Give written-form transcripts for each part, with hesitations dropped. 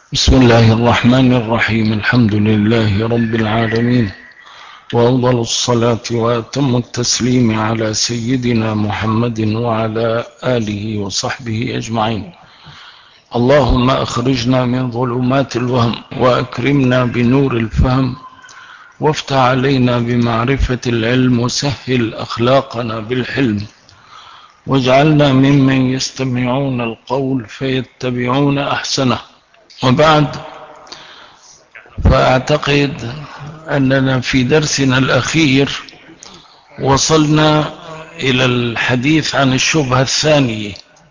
بسم الله الرحمن الرحيم. الحمد لله رب العالمين، وأفضل الصلاة وأتم التسليم على سيدنا محمد وعلى آله وصحبه أجمعين. اللهم أخرجنا من ظلمات الوهم وأكرمنا بنور الفهم، وافتح علينا بمعرفة العلم، وسهل أخلاقنا بالحلم، واجعلنا ممن يستمعون القول فيتبعون أحسنه. وبعد، فأعتقد أننا في درسنا الأخير وصلنا إلى الحديث عن الشبهة الثانية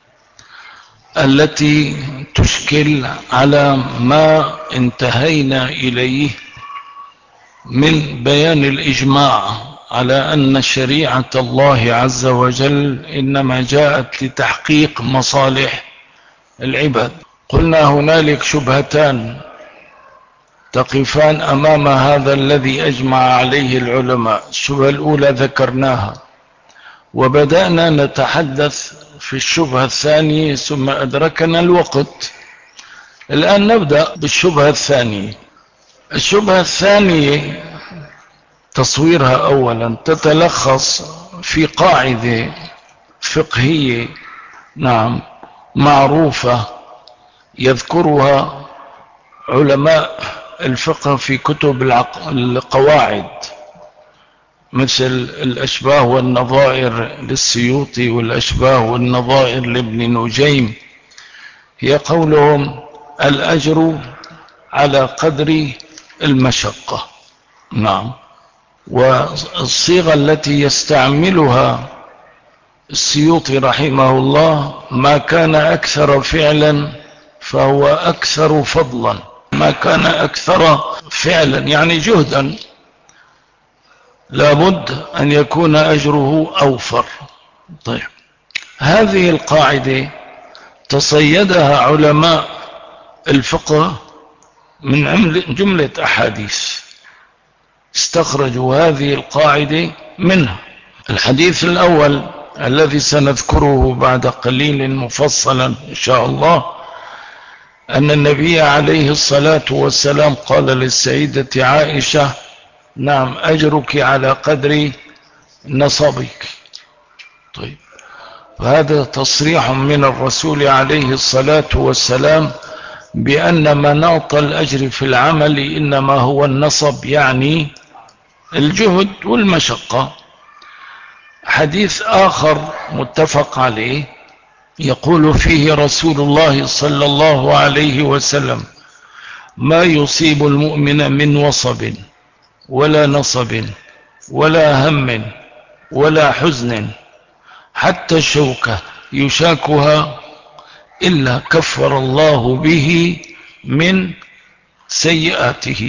التي تشكل على ما انتهينا إليه من بيان الإجماع على أن شريعة الله عز وجل إنما جاءت لتحقيق مصالح العباد. قلنا هنالك شبهتان تقفان أمام هذا الذي أجمع عليه العلماء. الشبهة الأولى ذكرناها، وبدأنا نتحدث في الشبهة الثانية ثم أدركنا الوقت. الآن نبدأ بالشبهة الثانية. الشبهة الثانية تصويرها أولا تتلخص في قاعدة فقهية معروفة يذكرها علماء الفقه في كتب القواعد، مثل الأشباه والنظائر للسيوطي والأشباه والنظائر لابن نجيم. هي قولهم: الأجر على قدر المشقة. والصيغة التي يستعملها السيوطي رحمه الله: ما كان أكثر فعلا فهو أكثر فضلا. ما كان أكثر فعلا يعني جهدا، لابد أن يكون أجره أوفر. طيب، هذه القاعدة تصيدها علماء الفقه من جملة أحاديث استخرجوا هذه القاعدة منها. الحديث الأول الذي سنذكره بعد قليل مفصلا إن شاء الله، أن النبي عليه الصلاة والسلام قال للسيدة عائشة: أجرك على قدر نصبك. طيب، فهذا تصريح من الرسول عليه الصلاة والسلام بأن مناط الأجر في العمل إنما هو النصب، يعني الجهد والمشقة. حديث آخر متفق عليه يقول فيه رسول الله صلى الله عليه وسلم: ما يصيب المؤمن من وصب ولا نصب ولا هم ولا حزن حتى الشوكة يشاكها إلا كفر الله به من سيئاته.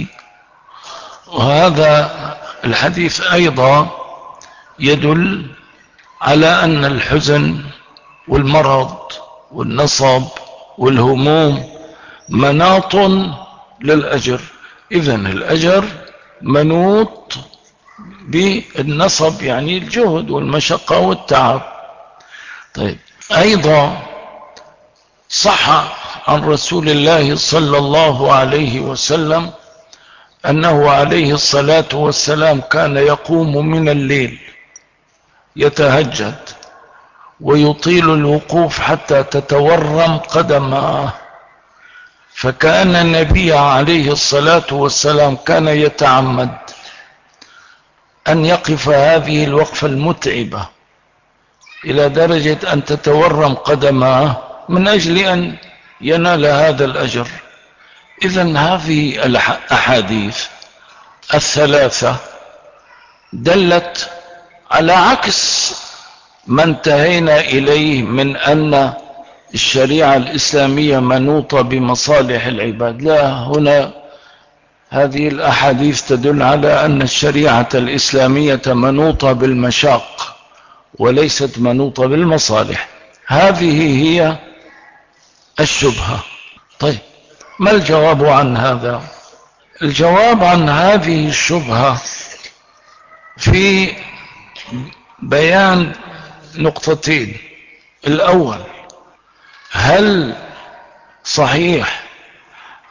وهذا الحديث أيضا يدل على أن الحزن والمرض والنصب والهموم مناط للأجر. إذن الأجر منوط بالنصب، يعني الجهد والمشقة والتعب. طيب، أيضا صح عن رسول الله صلى الله عليه وسلم أنه عليه الصلاة والسلام كان يقوم من الليل يتهجد ويطيل الوقوف حتى تتورم قدماه، فكأن النبي عليه الصلاة والسلام كان يتعمد أن يقف هذه الوقفة المتعبة إلى درجة أن تتورم قدماه من أجل أن ينال هذا الأجر. إذن هذه الأحاديث الثلاثة دلت على عكس ما انتهينا إليه من أن الشريعة الإسلامية منوطة بمصالح العباد. لا، هنا هذه الأحاديث تدل على أن الشريعة الإسلامية منوطة بالمشاق وليست منوطة بالمصالح. هذه هي الشبهة. طيب، ما الجواب عن هذا؟ الجواب عن هذه الشبهة في بيان نقطتين. الأول: هل صحيح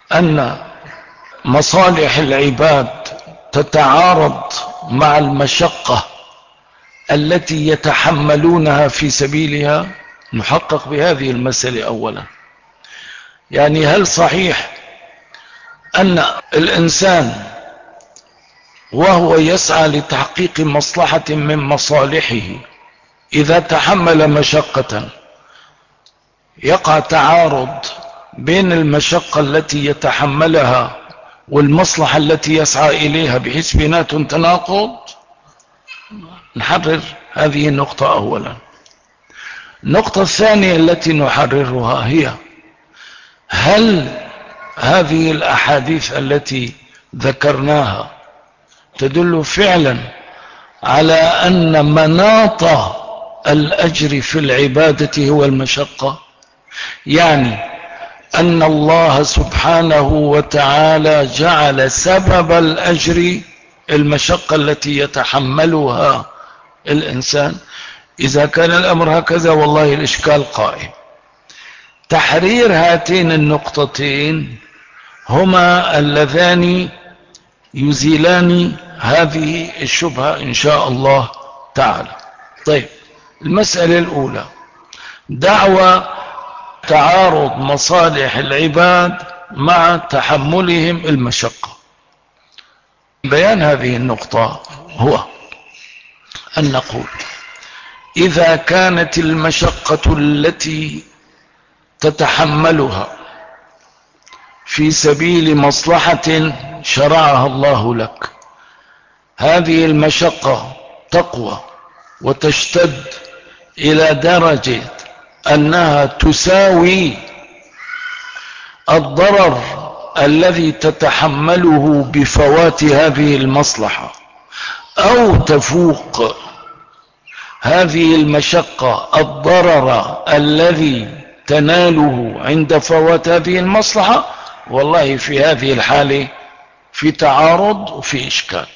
أن مصالح العباد تتعارض مع المشقة التي يتحملونها في سبيلها؟ نحقق بهذه المسألة أولا. يعني هل صحيح أن الإنسان وهو يسعى لتحقيق مصلحة من مصالحه إذا تحمل مشقة يقع تعارض بين المشقة التي يتحملها والمصلحة التي يسعى إليها بحيث بيناتهم تناقض؟ نحرر هذه النقطة أولا. النقطة الثانية التي نحررها هي: هل هذه الأحاديث التي ذكرناها تدل فعلا على أن مناط الأجر في العبادة هو المشقة؟ يعني أن الله سبحانه وتعالى جعل سبب الأجر المشقة التي يتحملها الإنسان؟ إذا كان الأمر هكذا والله الإشكال قائم. تحرير هاتين النقطتين هما اللذان يزيلان هذه الشبهة إن شاء الله تعالى. طيب، المسألة الأولى دعوى تعارض مصالح العباد مع تحملهم المشقة. بيان هذه النقطة هو أن نقول: إذا كانت المشقة التي تتحملها في سبيل مصلحة شرعها الله لك، هذه المشقة تقوى وتشتد إلى درجة أنها تساوي الضرر الذي تتحمله بفوات هذه المصلحة، أو تفوق هذه المشقة الضرر الذي تناله عند فوات هذه المصلحة، والله في هذه الحالة في تعارض وفي إشكال.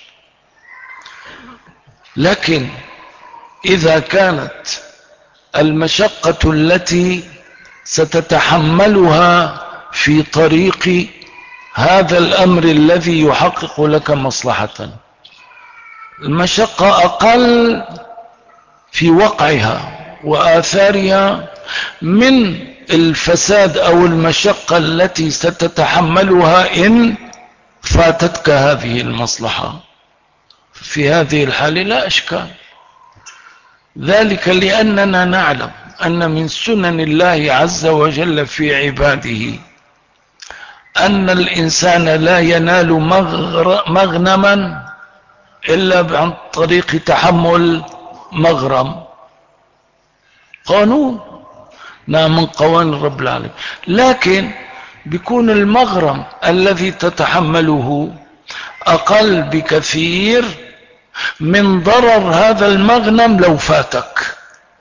لكن إذا كانت المشقة التي ستتحملها في طريق هذا الأمر الذي يحقق لك مصلحة، المشقة أقل في وقعها وآثارها من الفساد أو المشقة التي ستتحملها إن فاتتك هذه المصلحة، في هذه الحالة لا إشكال. ذلك لأننا نعلم أن من سنن الله عز وجل في عباده أن الإنسان لا ينال مغنما إلا عن طريق تحمل مغرم. قانون من قوانين رب العالمين، لكن بيكون المغرم الذي تتحمله أقل بكثير من ضرر هذا المغنم لو فاتك.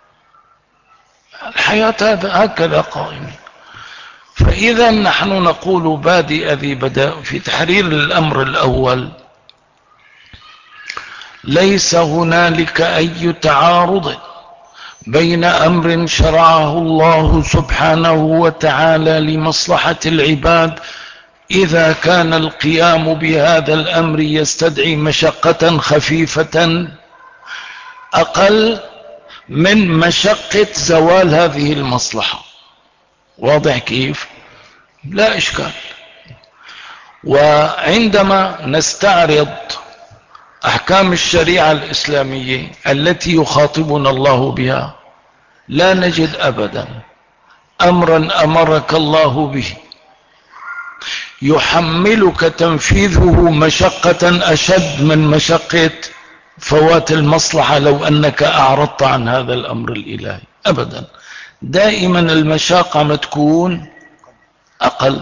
الحياة هكذا قائمة. فإذا نحن نقول بادئ ذي بداء في تحرير الأمر الأول: ليس هنالك أي تعارض بين أمر شرعه الله سبحانه وتعالى لمصلحة العباد إذا كان القيام بهذا الأمر يستدعي مشقة خفيفة أقل من مشقة زوال هذه المصلحة. واضح كيف؟ لا إشكال. وعندما نستعرض أحكام الشريعة الإسلامية التي يخاطبنا الله بها لا نجد أبدا أمرا أمرك الله به يحملك تنفيذه مشقة أشد من مشقة فوات المصلحة لو أنك أعرضت عن هذا الأمر الإلهي. أبدا، دائما المشاقة ما تكون أقل.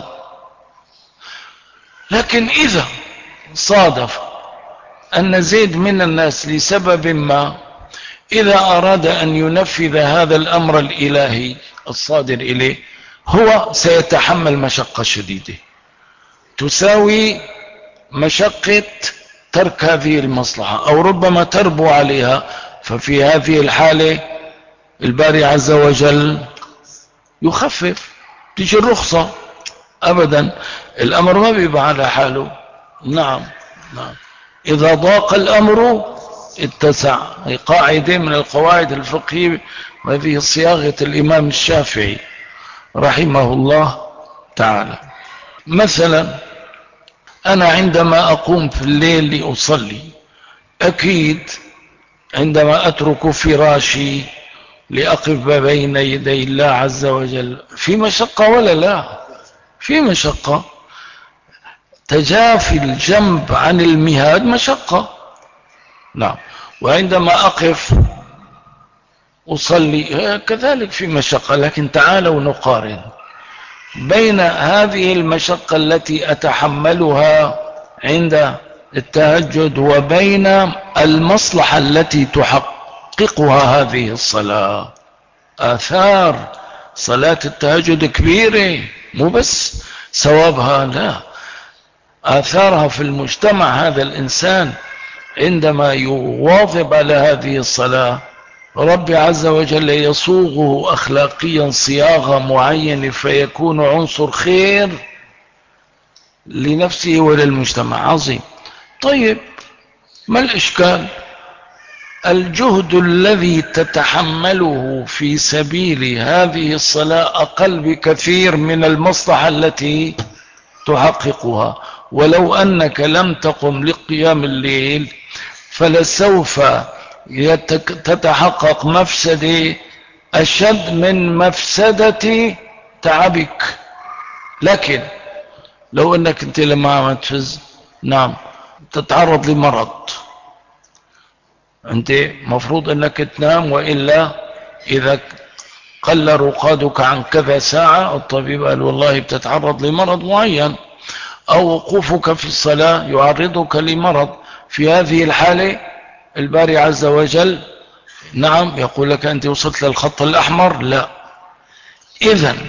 لكن إذا صادف أن زيد من الناس لسبب ما إذا أراد أن ينفذ هذا الأمر الإلهي الصادر إليه هو سيتحمل مشقة شديدة تساوي مشقة ترك هذه المصلحة أو ربما تربو عليها. ففي هذه الحالة الباري عز وجل يخفف، تيجي الرخصة أبدا، الأمر ما بيبقى على حاله. نعم. نعم. إذا ضاق الأمر اتسع، هي قاعدة من القواعد الفقهية، وهذه صياغة الإمام الشافعي رحمه الله تعالى. مثلا أنا عندما أقوم في الليل لأصلي، أكيد عندما أترك فراشي لأقف بين يدي الله عز وجل في مشقة ولا لا؟ في مشقة. تجافي الجنب عن المهاد مشقة. نعم. وعندما أقف أصلي كذلك في مشقة. لكن تعالوا نقارن بين هذه المشقة التي أتحملها عند التهجد وبين المصلحة التي تحققها هذه الصلاة. آثار صلاة التهجد كبيرة، مو بس ثوابها، لا، آثارها في المجتمع. هذا الإنسان عندما يواظب على هذه الصلاة، رب عز وجل يصوغه أخلاقيا صياغة معينة، فيكون عنصر خير لنفسه وللمجتمع. عظيم. طيب، ما الإشكال؟ الجهد الذي تتحمله في سبيل هذه الصلاة أقل بكثير من المصلحة التي تحققها. ولو أنك لم تقم لقيام الليل فلسوف تتحقق مفسدة أشد من مفسدة تعبك. لكن لو أنك أنت لما عم تفز، نعم، تتعرض لمرض، أنت مفروض أنك تنام، وإلا إذا قل رقادك عن كذا ساعة الطبيب قال والله بتتعرض لمرض معين، أو وقوفك في الصلاة يعرضك لمرض. في هذه الحالة الباري عز وجل، نعم، يقول لك أنت وصلت للخط الأحمر. لا، إذن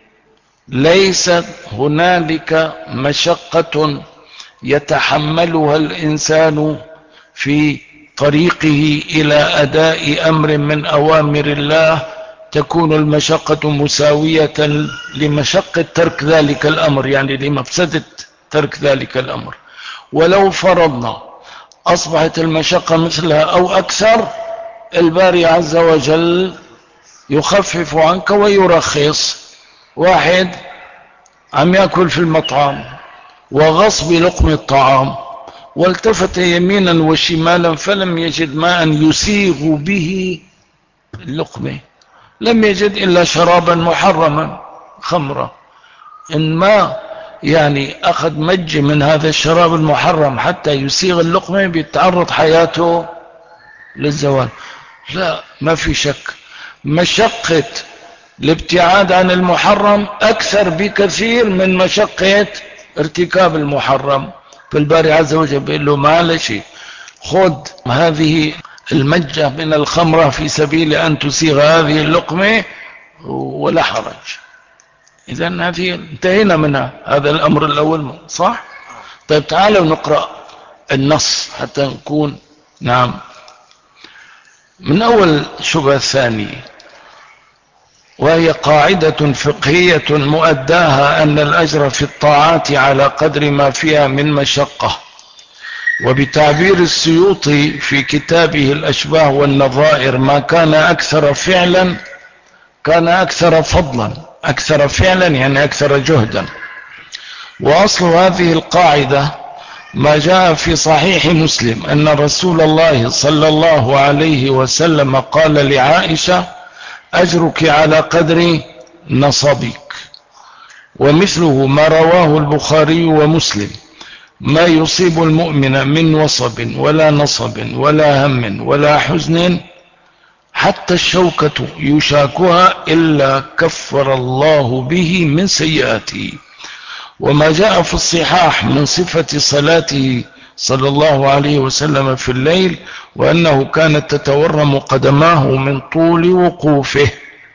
ليست هنالك مشقة يتحملها الإنسان في طريقه إلى أداء أمر من أوامر الله تكون المشقة مساوية لمشقة ترك ذلك الأمر، يعني لمفسدة ترك ذلك الأمر. ولو فرضنا أصبحت المشقة مثلها أو أكثر، الباري عز وجل يخفف عنك ويرخص. واحد عم يأكل في المطعم وغصب لقم الطعام، والتفت يمينا وشمالا فلم يجد ماء يسيغ به اللقمة، لم يجد إلا شرابا محرما، خمرة. إن ما يعني أخذ مج من هذا الشراب المحرم حتى يسيغ اللقمة بيتعرض حياته للزوال. لا، ما في شك مشقة الابتعاد عن المحرم أكثر بكثير من مشقة ارتكاب المحرم. فالباري عز وجل بيقول له معلش، خذ هذه المجة من الخمرة في سبيل أن تسيغ هذه اللقمة ولا حرج. إذن هذه انتهينا منها. هذا الأمر الأول، صح؟ طيب تعالوا نقرأ النص حتى نكون، نعم، من أول شبهة الثانية، وهي قاعدة فقهية مؤداها أن الأجر في الطاعات على قدر ما فيها من مشقة. وبتعبير السيوطي في كتابه الأشباه والنظائر، ما كان أكثر فعلا كان أكثر فضلا. أكثر فعلا يعني أكثر جهدا. وأصل هذه القاعدة ما جاء في صحيح مسلم أن رسول الله صلى الله عليه وسلم قال لعائشة: أجرك على قدر نصبك. ومثله ما رواه البخاري ومسلم: ما يصيب المؤمن من وصب ولا نصب ولا هم ولا حزن حتى الشوكة يشاكها إلا كفر الله به من سيئاته. وما جاء في الصحاح من صفة صلاته صلى الله عليه وسلم في الليل، وأنه كانت تتورم قدماه من طول وقوفه.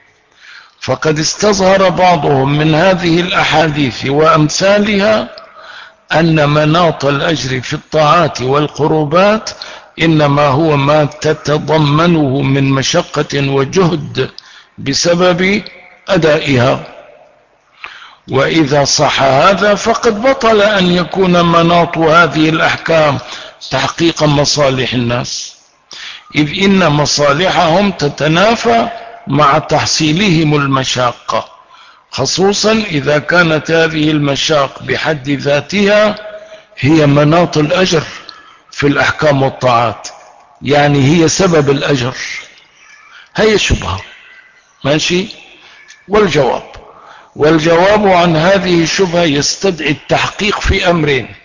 فقد استظهر بعضهم من هذه الأحاديث وأمثالها أن مناط الأجر في الطاعات والقربات إنما هو ما تتضمنه من مشقة وجهد بسبب أدائها. وإذا صح هذا فقد بطل أن يكون مناط هذه الأحكام تحقيق مصالح الناس، إذ إن مصالحهم تتنافى مع تحصيلهم المشاقة، خصوصا إذا كانت هذه المشاق بحد ذاتها هي مناط الأجر في الأحكام والطاعات، يعني هي سبب الأجر. هي شبهة ماشي. والجواب عن هذه الشبهة يستدعي التحقيق في أمرين: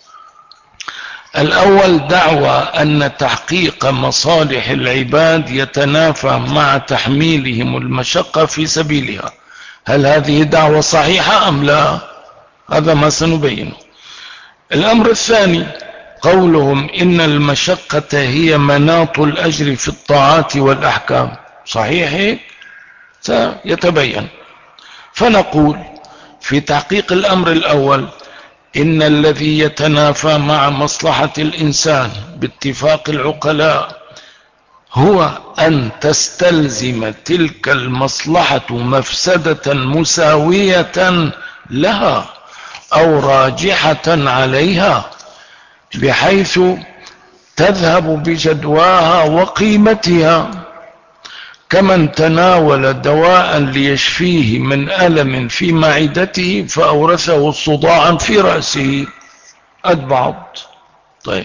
الأول دعوى أن تحقيق مصالح العباد يتنافى مع تحميلهم المشقة في سبيلها. هل هذه دعوة صحيحة أم لا؟ هذا ما سنبينه. الأمر الثاني قولهم إن المشقة هي مناط الأجر في الطاعات والأحكام، صحيح هيك؟ سيتبين. فنقول في تحقيق الأمر الأول إن الذي يتنافى مع مصلحة الإنسان باتفاق العقلاء هو أن تستلزم تلك المصلحة مفسدة مساوية لها أو راجحة عليها، بحيث تذهب بجدواها وقيمتها، كمن تناول دواء ليشفيه من ألم في معدته فأورثه صداعا في رأسه. بعض. طيب،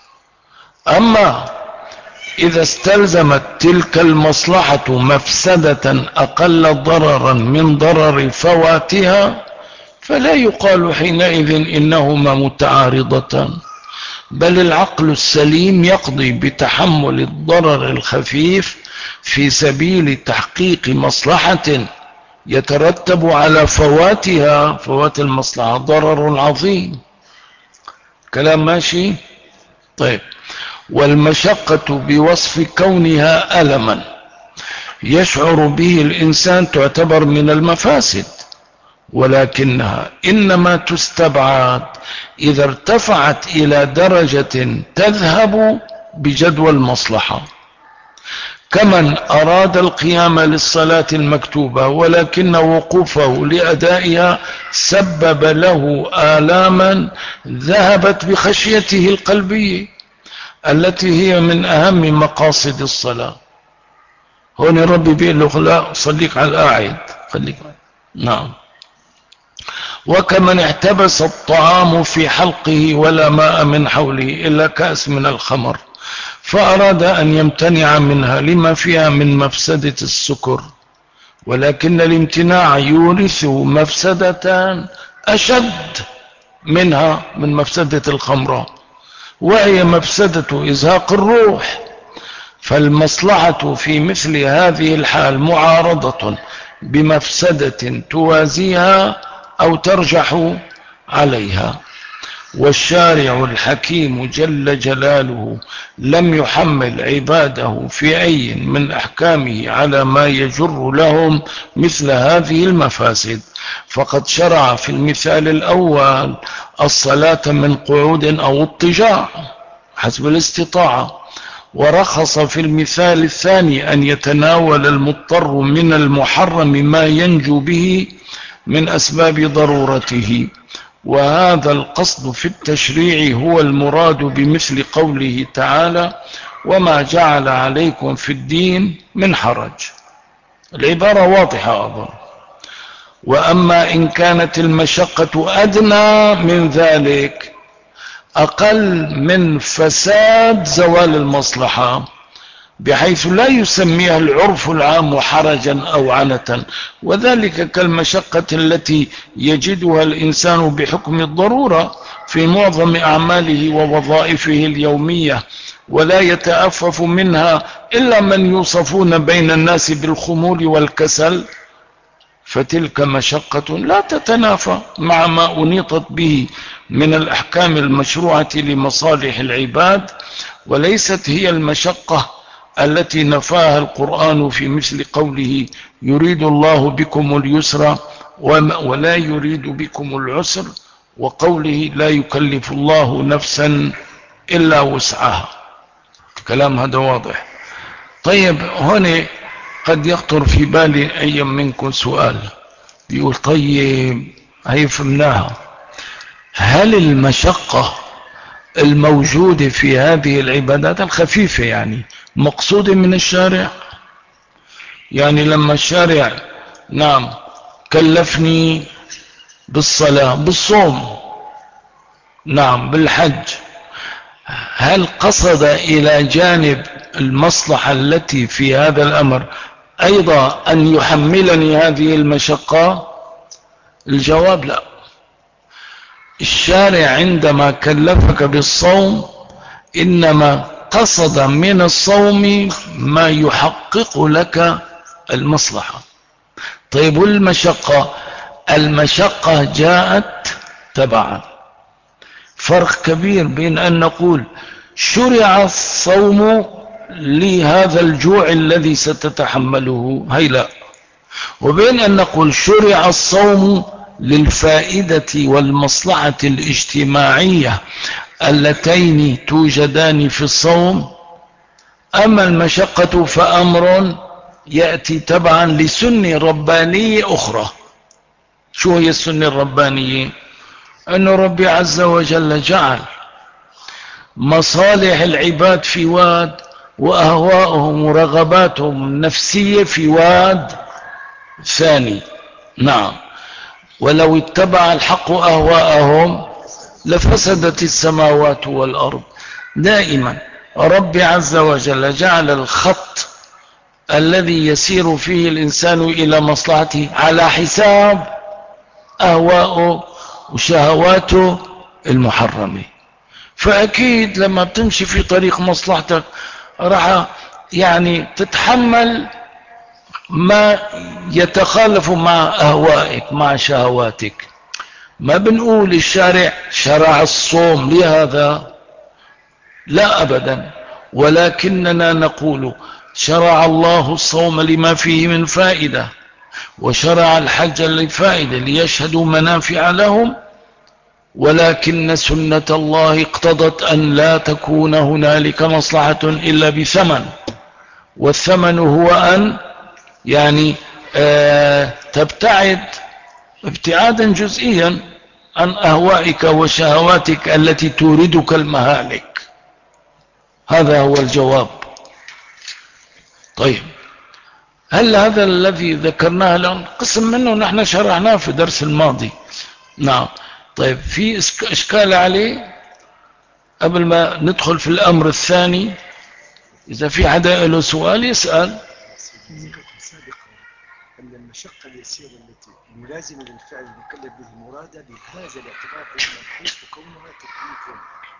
أما إذا استلزمت تلك المصلحة مفسدة أقل ضررا من ضرر فواتها فلا يقال حينئذ إنهما متعارضتان، بل العقل السليم يقضي بتحمل الضرر الخفيف في سبيل تحقيق مصلحة يترتب على فواتها، فوات المصلحة ضرر عظيم. كلام ماشي؟ طيب، والمشقة بوصف كونها ألما يشعر به الإنسان تعتبر من المفاسد، ولكنها إنما تستبعد إذا ارتفعت إلى درجة تذهب بجدوى المصلحة، كمن أراد القيام للصلاة المكتوبة ولكن وقوفه لأدائها سبب له آلاما ذهبت بخشيته القلبية التي هي من أهم مقاصد الصلاة. هون ربي بيقول له لا، صليك على القاعد، خليك. نعم. وكمن احتبس الطعام في حلقه ولا ماء من حوله إلا كأس من الخمر، فأراد أن يمتنع منها لما فيها من مفسدة السكر، ولكن الامتناع يورث مفسدة أشد منها من مفسدة الخمر، وهي مفسدة إزهاق الروح. فالمصلحة في مثل هذه الحال معارضة بمفسدة توازيها أو ترجح عليها. والشارع الحكيم جل جلاله لم يحمل عباده في أي من أحكامه على ما يجر لهم مثل هذه المفاسد، فقد شرع في المثال الأول الصلاة من قعود أو اضطجاع حسب الاستطاعة، ورخص في المثال الثاني أن يتناول المضطر من المحرم ما ينجو به من أسباب ضرورته. وهذا القصد في التشريع هو المراد بمثل قوله تعالى: وما جعل عليكم في الدين من حرج. العبارة واضحة أظن. وأما إن كانت المشقة أدنى من ذلك، أقل من فساد زوال المصلحة، بحيث لا يسميها العرف العام حرجا أو عنة، وذلك كالمشقة التي يجدها الإنسان بحكم الضرورة في معظم أعماله ووظائفه اليومية، ولا يتأفف منها إلا من يوصفون بين الناس بالخمول والكسل، فتلك مشقة لا تتنافى مع ما أنيطت به من الأحكام المشروعة لمصالح العباد، وليست هي المشقة التي نفاها القرآن في مثل قوله: يريد الله بكم اليسر ولا يريد بكم العسر، وقوله: لا يكلف الله نفسا إلا وسعها. كلام هذا واضح. طيب، هنا قد يخطر في بالي أي منكم سؤال، يقول: طيب هي فهمناها. هل المشقة الموجودة في هذه العبادات الخفيفة يعني مقصودة من الشارع؟ يعني لما الشارع نعم كلفني بالصلاة بالصوم نعم بالحج، هل قصد إلى جانب المصلحة التي في هذا الأمر أيضا أن يحملني هذه المشقة؟ الجواب لا. الشارع عندما كلفك بالصوم إنما قصد من الصوم ما يحقق لك المصلحة. طيب والمشقة؟ المشقة جاءت تبعا. فرق كبير بين أن نقول شرع الصوم لهذا الجوع الذي ستتحمله، هي لا، وبين أن نقول شرع الصوم للفائدة والمصلحة الاجتماعية اللتين توجدان في الصوم. أما المشقة فأمر يأتي تبعا لسنة ربانية أخرى. شو هي السنة الربانية؟ أن ربي عز وجل جعل مصالح العباد في واد، وأهواءهم ورغباتهم النفسية في واد ثاني. نعم، ولو اتبع الحق أهواءهم لفسدت السماوات والأرض. دائما ربي عز وجل جعل الخط الذي يسير فيه الإنسان إلى مصلحته على حساب أهواءه وشهواته المحرمة. فأكيد لما بتمشي في طريق مصلحتك راح يعني تتحمل ما يتخالف مع أهوائك مع شهواتك. ما بنقول الشارع شرع الصوم لهذا، لا أبدا، ولكننا نقول شرع الله الصوم لما فيه من فائدة، وشرع الحج للفائدة ليشهدوا منافع لهم، ولكن سنة الله اقتضت أن لا تكون هنالك مصلحة إلا بثمن، والثمن هو أن يعني تبتعد ابتعادا جزئيا عن أهوائك وشهواتك التي توردك المهالك. هذا هو الجواب. طيب، هل هذا الذي ذكرناه الآن قسم منه نحن شرعناه في درس الماضي؟ نعم. طيب، في إشكال عليه قبل ما ندخل في الأمر الثاني؟ إذا في حدا له سؤال يسأل. أن المشقة اليسيرة التي ملازمة للفعل المكلف به مرادة بهذا الاعتبار من حيث كونها تكليف.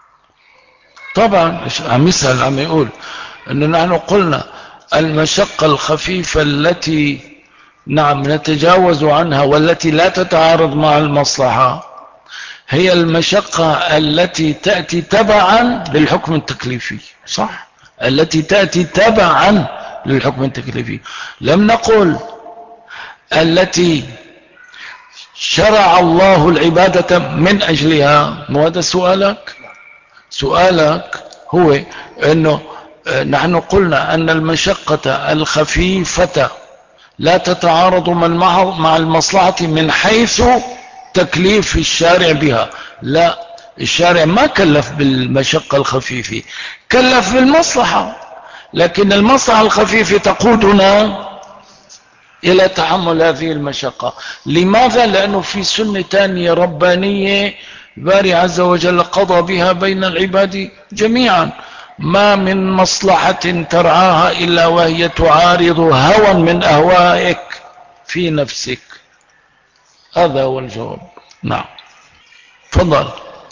طبعا عم يسأل، عم يقول أنه نحن قلنا المشقة الخفيفة التي نعم نتجاوز عنها والتي لا تتعارض مع المصلحة هي المشقة التي تأتي تبعا للحكم التكليفي، صح؟ التي تأتي تبعا للحكم التكليفي. لم نقل التي شرع الله العبادة من أجلها. مو هذا سؤالك؟ سؤالك هو أنه نحن قلنا أن المشقة الخفيفة لا تتعارض مع المصلحة من حيث تكليف الشارع بها. لا، الشارع ما كلف بالمشقة الخفيفة، كلف بالمصلحة، لكن المصلحة الخفيفة تقودنا إلى تحمل هذه المشقة. لماذا؟ لأنه في سنة تانية ربانية باري عز وجل قضى بها بين العباد جميعا. ما من مصلحة ترعاها إلا وهي تعارض هوى من أهوائك في نفسك. هذا هو الجواب. نعم، تفضل.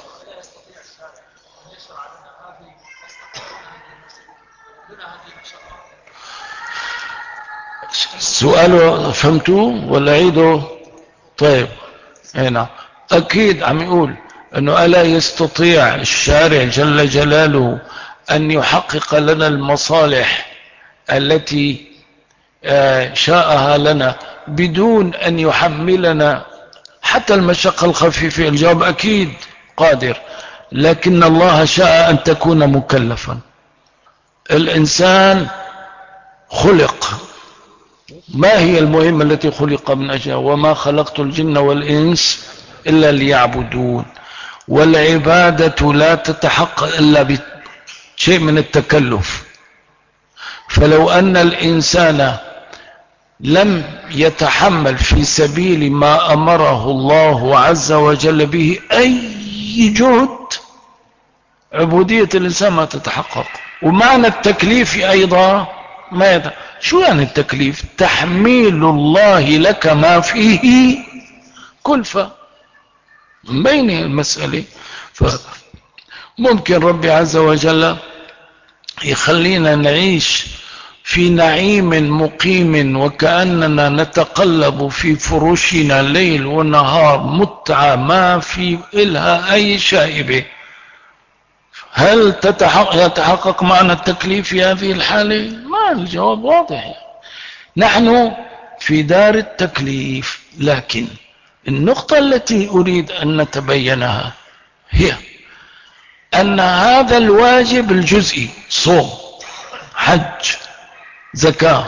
سؤاله فهمتوه ولا عيده؟ طيب، هنا أكيد عم يقول أنه ألا يستطيع الشارع جل جلاله أن يحقق لنا المصالح التي شاءها لنا بدون أن يحملنا حتى المشقة الخفيفة؟ الجواب أكيد قادر، لكن الله شاء أن تكون مكلفا. الإنسان خلق، ما هي المهمة التي خلق من أجلها؟ وما خلقت الجن والإنس إلا ليعبدون، والعبادة لا تتحقق إلا بشيء من التكلف. فلو أن الإنسان لم يتحمل في سبيل ما أمره الله عز وجل به أي جهد، عبودية الإنسان ما تتحقق. ومعنى التكليف أيضا ما شو يعني التكليف؟ تحميل الله لك ما فيه كلفة من بين المسألة. فممكن ربي عز وجل يخلينا نعيش في نعيم مقيم وكأننا نتقلب في فرشنا ليل ونهار، متعة ما في إلها أي شائبة. هل يتحقق معنى التكليف في هذه الحالة؟ ما الجواب واضح. نحن في دار التكليف، لكن النقطة التي أريد أن نتبينها هي أن هذا الواجب الجزئي، صوم، حج، زكاة،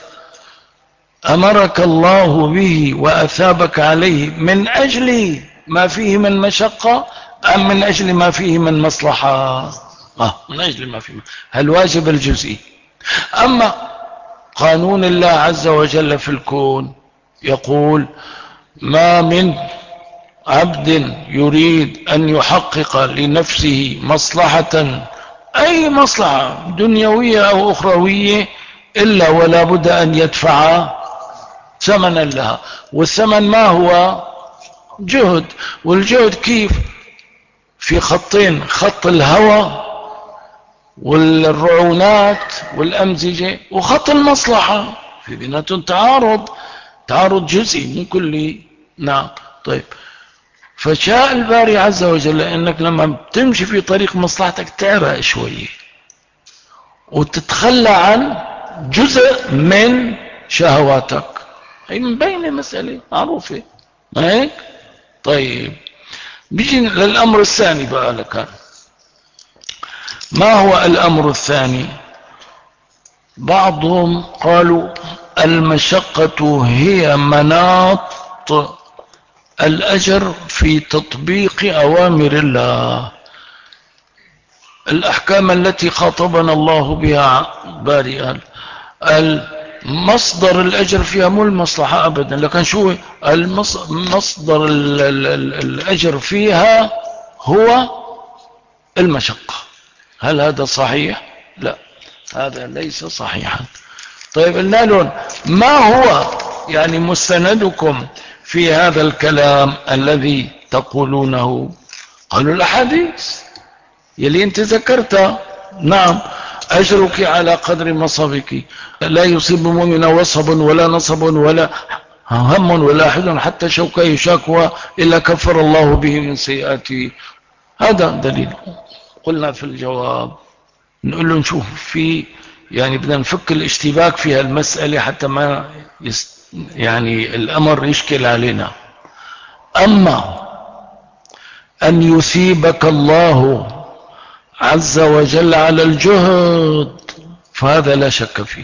أمرك الله به وأثابك عليه من أجل ما فيه من مشقة أم من أجل ما فيه من مصلحة؟ من أجل ما فيه الواجب الجزئي. أما قانون الله عز وجل في الكون يقول: ما من عبد يريد أن يحقق لنفسه مصلحة، أي مصلحة دنيوية أو أخروية، إلا ولا بد أن يدفع ثمنا لها. والثمن ما هو؟ جهد. والجهد كيف؟ في خطين: خط الهوى والرعونات والأمزجة، وخط المصلحة. في بيناتهم تعارض جزئي من كل. نعم. طيب، فشاء الباري عز وجل انك لما بتمشي في طريق مصلحتك تعرق شوية وتتخلى عن جزء من شهواتك. هي من بين المسألة معروفة، ما هيك؟ طيب، بيجي للأمر الثاني بقى لك. ما هو الأمر الثاني؟ بعضهم قالوا المشقة هي مناط الأجر في تطبيق أوامر الله. الأحكام التي خاطبنا الله بها بارئا، المصدر الأجر فيها مو المصلحة أبدا، لكن شو مصدر الأجر فيها؟ هو المشقة. هل هذا صحيح؟ لا، هذا ليس صحيحا. طيب، قلنا لهم ما هو يعني مستندكم في هذا الكلام الذي تقولونه؟ قالوا الأحاديث يلي انت ذكرتها. نعم: أجرك على قدر مصابك، لا يصيب مؤمنا وصب ولا نصب ولا هم ولا حزن حتى شوكة يشاكوا إلا كفر الله به من سيئاته. هذا دليل. قلنا في الجواب نقول له نشوف في يعني بدنا نفك الاشتباك في هالمسألة حتى ما يعني الأمر يشكل علينا. أما أن يثيبك الله عز وجل على الجهد فهذا لا شك فيه.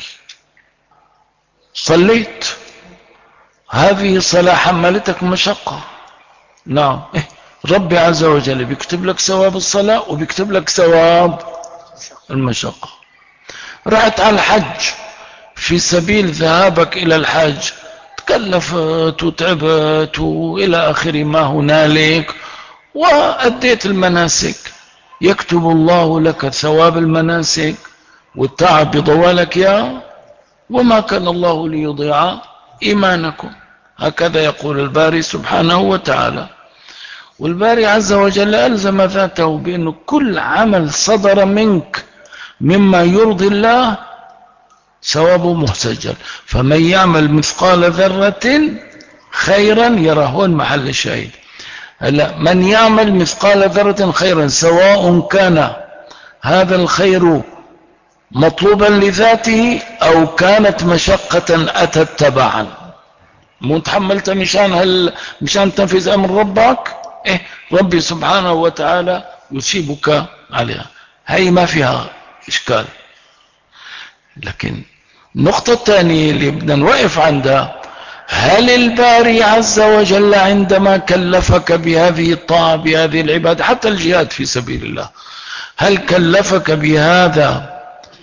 صليت، هذه الصلاة حملتك مشقة. نعم، ربي عز وجل بيكتب لك ثواب الصلاة وبيكتب لك ثواب المشقة. رحت على الحج، في سبيل ذهابك إلى الحج تكلفت وتعبت وإلى آخر ما هنالك وأديت المناسك، يكتب الله لك ثواب المناسك والتعب بضوالك يا وما كان الله ليضيع إيمانكم. هكذا يقول الباري سبحانه وتعالى. والباري عز وجل ألزم ذاته بأنه كل عمل صدر منك مما يرضي الله ثوابه مسجل. فمن يعمل مثقال ذرة خيرا يره، هو المحل الشاهد. هلا من يعمل مثقال ذرة خيرا، سواء كان هذا الخير مطلوبا لذاته أو كانت مشقة أتت تبعا، متحملت مشان تنفذ أمر ربك، ربي سبحانه وتعالى يصيبك عليها. هي ما فيها إشكال. لكن النقطة الثانية اللي بدنا نوقف عندها، هل الباري عز وجل عندما كلفك بهذه الطاعة بهذه العبادة حتى الجهاد في سبيل الله هل كلفك بهذا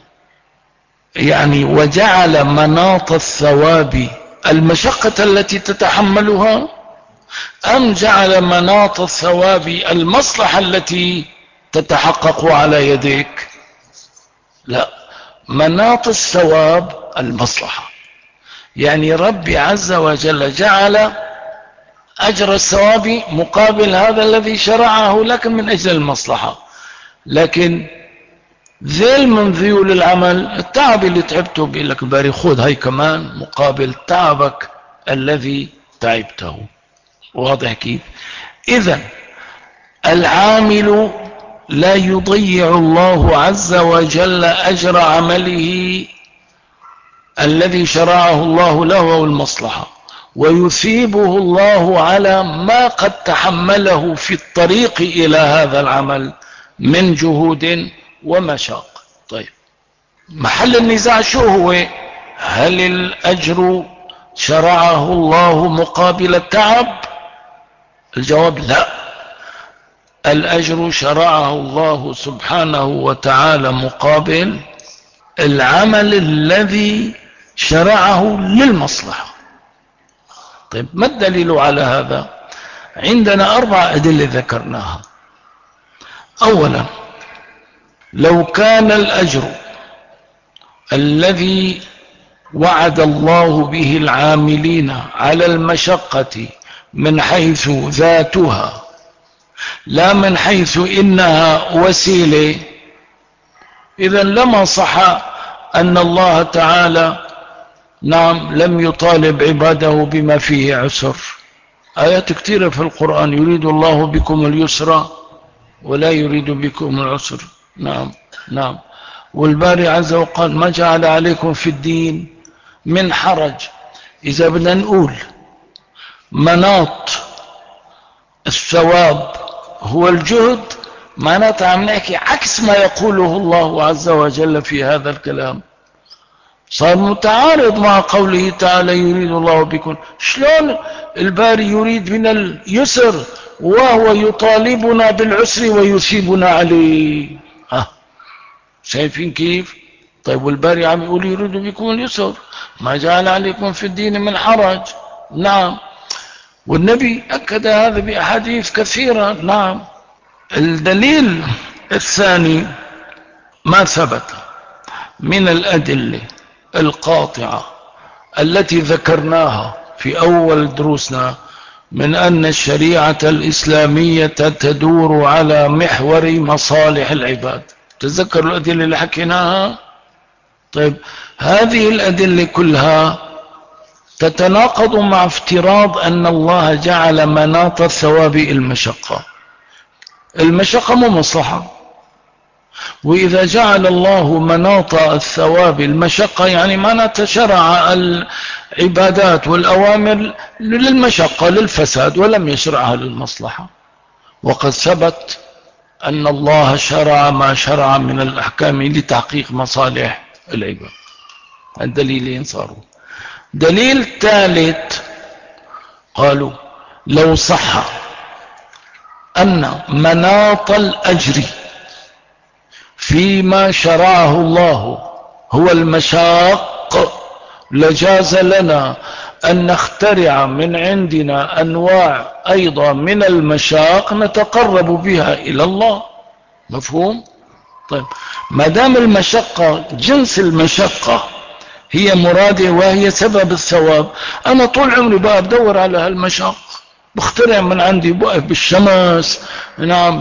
يعني وجعل مناط الثواب المشقة التي تتحملها أم جعل مناط الثواب المصلحة التي تتحقق على يديك؟ لا، مناط الثواب المصلحة. يعني ربي عز وجل جعل أجر الثواب مقابل هذا الذي شرعه لك من أجل المصلحة، لكن ذيل من ذيول العمل التعب اللي تعبته بيقول لك باري خذ هاي كمان مقابل تعبك الذي تعبته. واضح كيف؟ إذن العامل لا يضيع الله عز وجل أجر عمله الذي شرعه الله له والمصلحة، ويثيبه الله على ما قد تحمله في الطريق إلى هذا العمل من جهود ومشاق. طيب محل النزاع شو هو؟ هل الأجر شرعه الله مقابل التعب؟ الجواب لا، الأجر شرعه الله سبحانه وتعالى مقابل العمل الذي شرعه للمصلحة. طيب ما الدليل على هذا؟ عندنا 4 أدلة ذكرناها. أولا، لو كان الأجر الذي وعد الله به العاملين على المشقة من حيث ذاتها لا من حيث إنها وسيلة، إذن لما صح أن الله تعالى لم يطالب عباده بما فيه عسر. آيات كثيرة في القرآن يريد الله بكم اليسر ولا يريد بكم العسر. نعم. والباري عز وجل قال ما جعل عليكم في الدين من حرج. إذا بدنا نقول مناط الثواب هو الجهد، معناتها عم نحكي عكس ما يقوله الله عز وجل في هذا الكلام، صار متعارض مع قوله تعالى يريد الله بكم. شلون الباري يريد من اليسر وهو يطالبنا بالعسر ويثيبنا عليه؟ شايفين كيف؟ طيب والباري عم يقول يريد بكم اليسر، ما جعل عليكم في الدين من حرج. نعم، والنبي أكد هذا بأحاديث كثيرة. نعم. الدليل الثاني ما ثبت من الأدلة القاطعة التي ذكرناها في أول دروسنا من أن الشريعة الإسلامية تدور على محور مصالح العباد. تذكروا الأدلة اللي حكيناها؟ طيب هذه الأدلة كلها تتناقض مع افتراض أن الله جعل مناط الثواب المشقة. المشقة مو مصلحة، وإذا جعل الله مناط الثواب المشقة يعني معناته شرع العبادات والأوامر للمشقة للفساد ولم يشرعها للمصلحة. وقد ثبت أن الله شرع ما شرع من الأحكام لتحقيق مصالح العباد. الدليلين صاروا. دليل ثالث، قالوا لو صح أن مناط الأجر فيما شرعه الله هو المشاق لجاز لنا أن نخترع من عندنا أنواع أيضا من المشاق نتقرب بها إلى الله. مفهوم؟ طيب ما دام المشقة جنس المشقة هي مرادة وهي سبب الثواب، أنا طول عمري بقى بدور على هالمشاق، بخترع من عندي، بوقف بالشمس، نعم،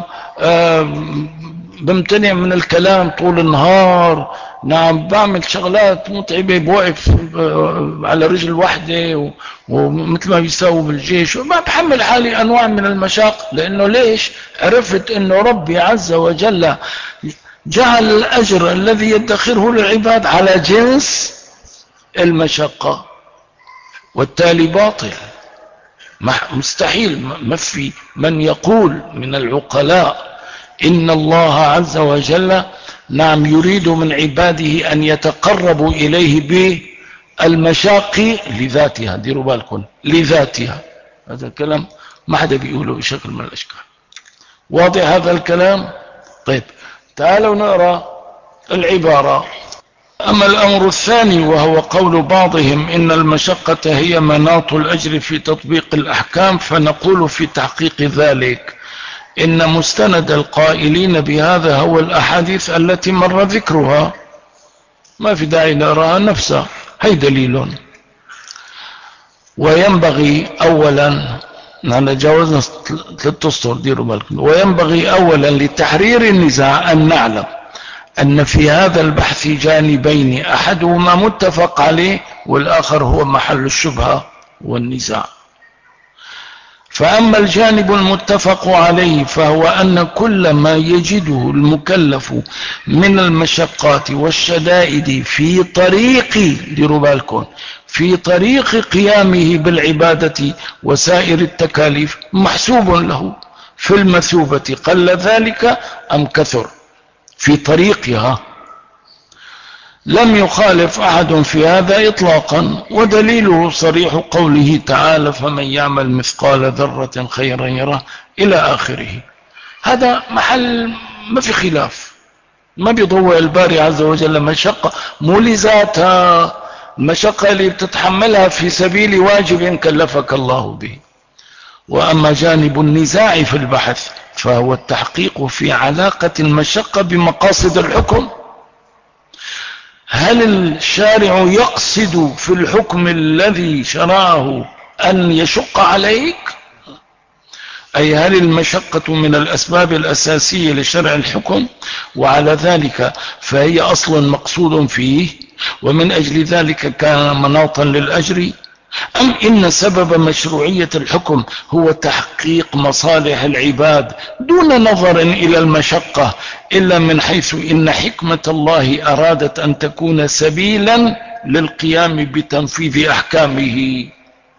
بمتنع من الكلام طول النهار، نعم، بعمل شغلات متعبة، بوقف على رجل واحدة ومثل ما بيساووا بالجيش، وما بحمل حالي أنواع من المشاق. لأنه ليش؟ عرفت أنه ربي عز وجل جعل الأجر الذي يدخره للعباد على جنس المشقة، والتالي باطل. مستحيل، ما في من يقول من العقلاء إن الله عز وجل نعم يريد من عباده أن يتقربوا إليه المشاق لذاتها، ديروا بالكم لذاتها، هذا الكلام ما حدا بيقوله بشكل من الأشكال. واضح هذا الكلام؟ طيب تعالوا نقرأ العبارة. أما الأمر الثاني وهو قول بعضهم إن المشقة هي مناط الأجر في تطبيق الأحكام، فنقول في تحقيق ذلك إن مستند القائلين بهذا هو الأحاديث التي مر ذكرها، ما في داعي نراها نفسها، هي دليل. وينبغي أولا، نحن جاوزنا 3 أسطر ديروا بالكم، وينبغي أولا لتحرير النزاع أن نعلم أن في هذا البحث جانبين، أحدهما متفق عليه والآخر هو محل الشبهة والنزاع. فأما الجانب المتفق عليه فهو أن كل ما يجده المكلف من المشقات والشدائد في طريق، ديروا بالكم، في طريق قيامه بالعبادة وسائر التكاليف محسوب له في المثوبة، قل ذلك أم كثر، في طريقها. لم يخالف أحد في هذا إطلاقا، ودليله صريح قوله تعالى فمن يعمل مثقال ذرة خيرا يره إلى آخره. هذا محل ما في خلاف، ما بيضوء الباري عز وجل مشقة مو لذاتها، المشقة اللي بتتحملها في سبيل واجب كلفك الله به. وأما جانب النزاع في البحث فهو التحقيق في علاقة المشقة بمقاصد الحكم. هل الشارع يقصد في الحكم الذي شرعه أن يشق عليك؟ أي هل المشقة من الأسباب الأساسية لشرع الحكم، وعلى ذلك فهي أصل مقصود فيه ومن أجل ذلك كان مناطا للأجر، أم إن سبب مشروعية الحكم هو تحقيق مصالح العباد دون نظر إلى المشقة، إلا من حيث إن حكمة الله أرادت أن تكون سبيلا للقيام بتنفيذ أحكامه.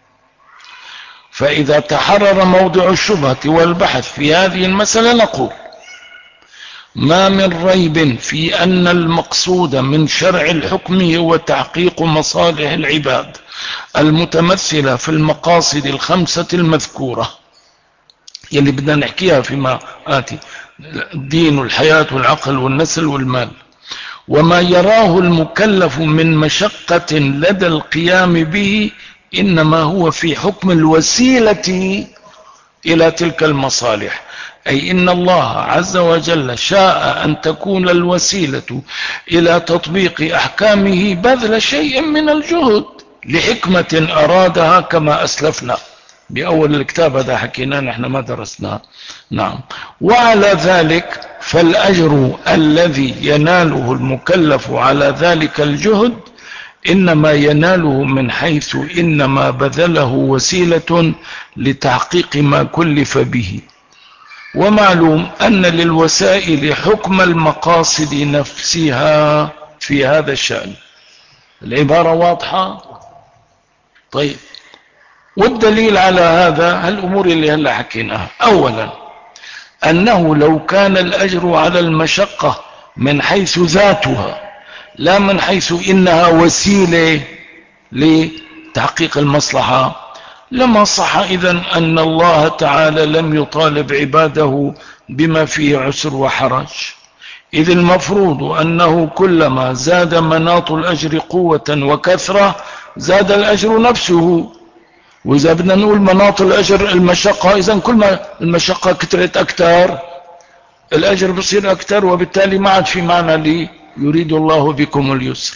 فإذا تحرر موضع الشبهة والبحث في هذه المسألة نقول ما من ريب في أن المقصود من شرع الحكم هو تحقيق مصالح العباد المتمثلة في المقاصد الخمسة المذكورة يلي بدنا نحكيها فيما آتي: الدين والحياة والعقل والنسل والمال. وما يراه المكلف من مشقة لدى القيام به إنما هو في حكم الوسيلة إلى تلك المصالح، أي إن الله عز وجل شاء أن تكون الوسيلة إلى تطبيق أحكامه بذل شيء من الجهد لحكمة أرادها كما أسلفنا بأول الكتاب، هذا حكينا نحن ما درسناه. نعم. وعلى ذلك فالأجر الذي يناله المكلف على ذلك الجهد إنما يناله من حيث إنما بذله وسيلة لتحقيق ما كلف به. ومعلوم أن للوسائل حكم المقاصد نفسها في هذا الشأن. العبارة واضحة؟ طيب، والدليل على هذا الأمور اللي هلا حكيناها. أولا أنه لو كان الأجر على المشقة من حيث ذاتها لا من حيث إنها وسيلة لتحقيق المصلحة لما صح إذن أن الله تعالى لم يطالب عباده بما فيه عسر وحرج، إذ المفروض أنه كلما زاد مناط الأجر قوة وكثرة زاد الأجر نفسه. وإذا بدنا نقول مناط الأجر المشقة، إذن كل ما المشقة كترت أكثر الأجر بصير أكثر، وبالتالي ما عاد في معنى لي يريد الله بكم اليسر.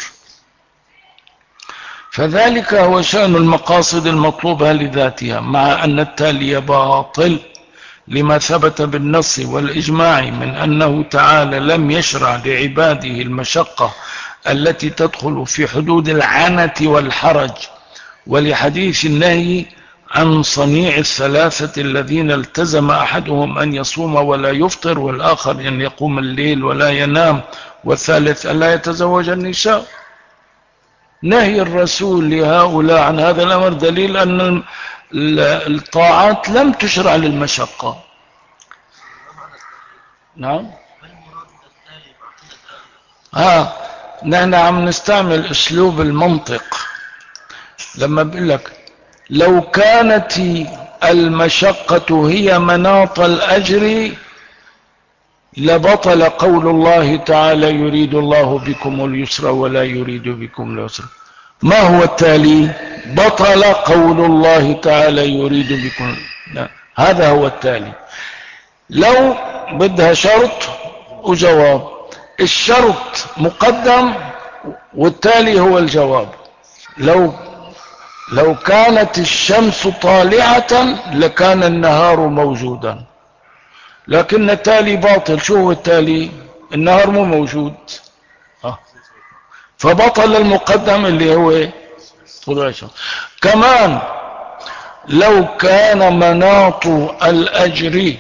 فذلك هو شأن المقاصد المطلوبة لذاتها، مع أن التالي باطل لما ثبت بالنص والإجماع من أنه تعالى لم يشرع لعباده المشقة التي تدخل في حدود العنة والحرج، ولحديث النهي عن صنيع الثلاثة الذين التزم أحدهم أن يصوم ولا يفطر، والآخر أن يقوم الليل ولا ينام، والثالث أن لا يتزوج النساء. نهي الرسول لهؤلاء عن هذا الأمر دليل أن الطاعات لم تشرع للمشقة. نعم. نحن عم نستعمل أسلوب المنطق لما بقول لك لو كانت المشقة هي مناط الأجر لبطل قول الله تعالى يريد الله بكم اليسر ولا يريد بكم العسر. ما هو التالي؟ بطل قول الله تعالى يريد بكم، لا. هذا هو التالي. لو بدها شرط وجواب، الشرط مقدم والتالي هو الجواب. لو كانت الشمس طالعة لكان النهار موجودا، لكن التالي باطل. شو هو التالي؟ النهار مو موجود، فبطل المقدم اللي هو طلوع الشمس. كمان لو كان مناط الأجر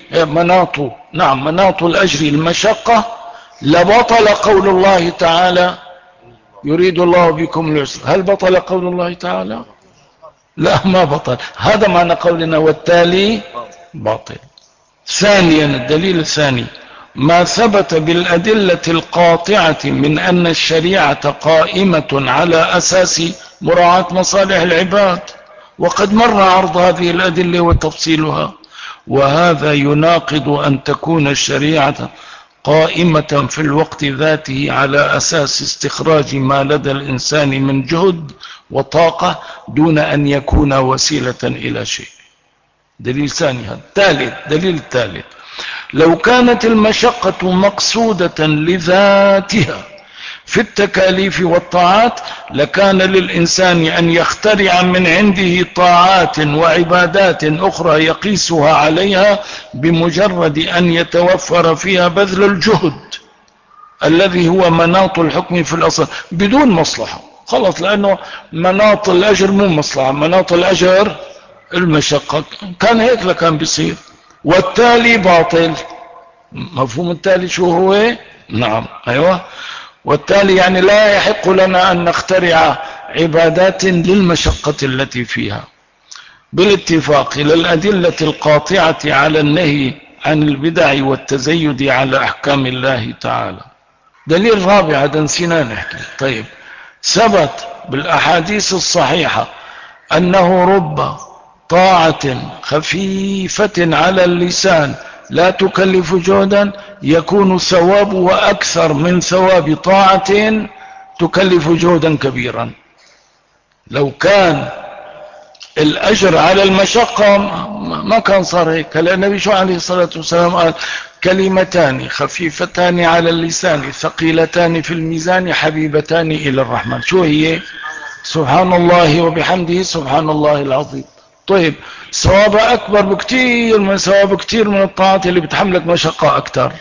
مناط الأجر المشقة لبطل قول الله تعالى يريد الله بكم اليسر. هل بطل قول الله تعالى؟ لا، ما بطل. هذا معنى قولنا والتالي باطل. ثانيا، الدليل الثاني ما ثبت بالأدلة القاطعة من أن الشريعة قائمة على أساس مراعاة مصالح العباد، وقد مر عرض هذه الأدلة وتفصيلها. وهذا يناقض أن تكون الشريعة قائمة في الوقت ذاته على أساس استخراج ما لدى الإنسان من جهد وطاقة دون أن يكون وسيلة إلى شيء. دليل ثاني. دليل الثالث لو كانت المشقة مقصودة لذاتها في التكاليف والطاعات لكان للإنسان أن يخترع من عنده طاعات وعبادات أخرى يقيسها عليها بمجرد أن يتوفر فيها بذل الجهد الذي هو مناط الحكم في الأصل بدون مصلحة. خلاص، لأنه مناط الأجر مو مصلحة، مناط الأجر المشقة. كان هيك لكان بيصير. والتالي باطل. مفهوم التالي شو هو؟ نعم، أيوة. والتالي يعني لا يحق لنا أن نخترع عبادات للمشقة التي فيها. بالاتفاق إلى الأدلة القاطعة على النهي عن البدع والتزيد على أحكام الله تعالى. دليل رابع، هذا نسينا نحكي. طيب، ثبت بالأحاديث الصحيحة أنه رب طاعة خفيفة على اللسان لا تكلف جهدا يكون ثوابه أكثر من ثواب طاعة تكلف جهدا كبيرا. لو كان الأجر على المشقة ما كان صار هيك. النبي شو عليه الصلاة والسلام قال كلمتان خفيفتان على اللسان ثقيلتان في الميزان حبيبتان إلى الرحمن. شو هي؟ سبحان الله وبحمده سبحان الله العظيم. طيب، ثواب أكبر بكتير من ثواب كتير من الطاعات اللي بتحملك مشقة أكتر.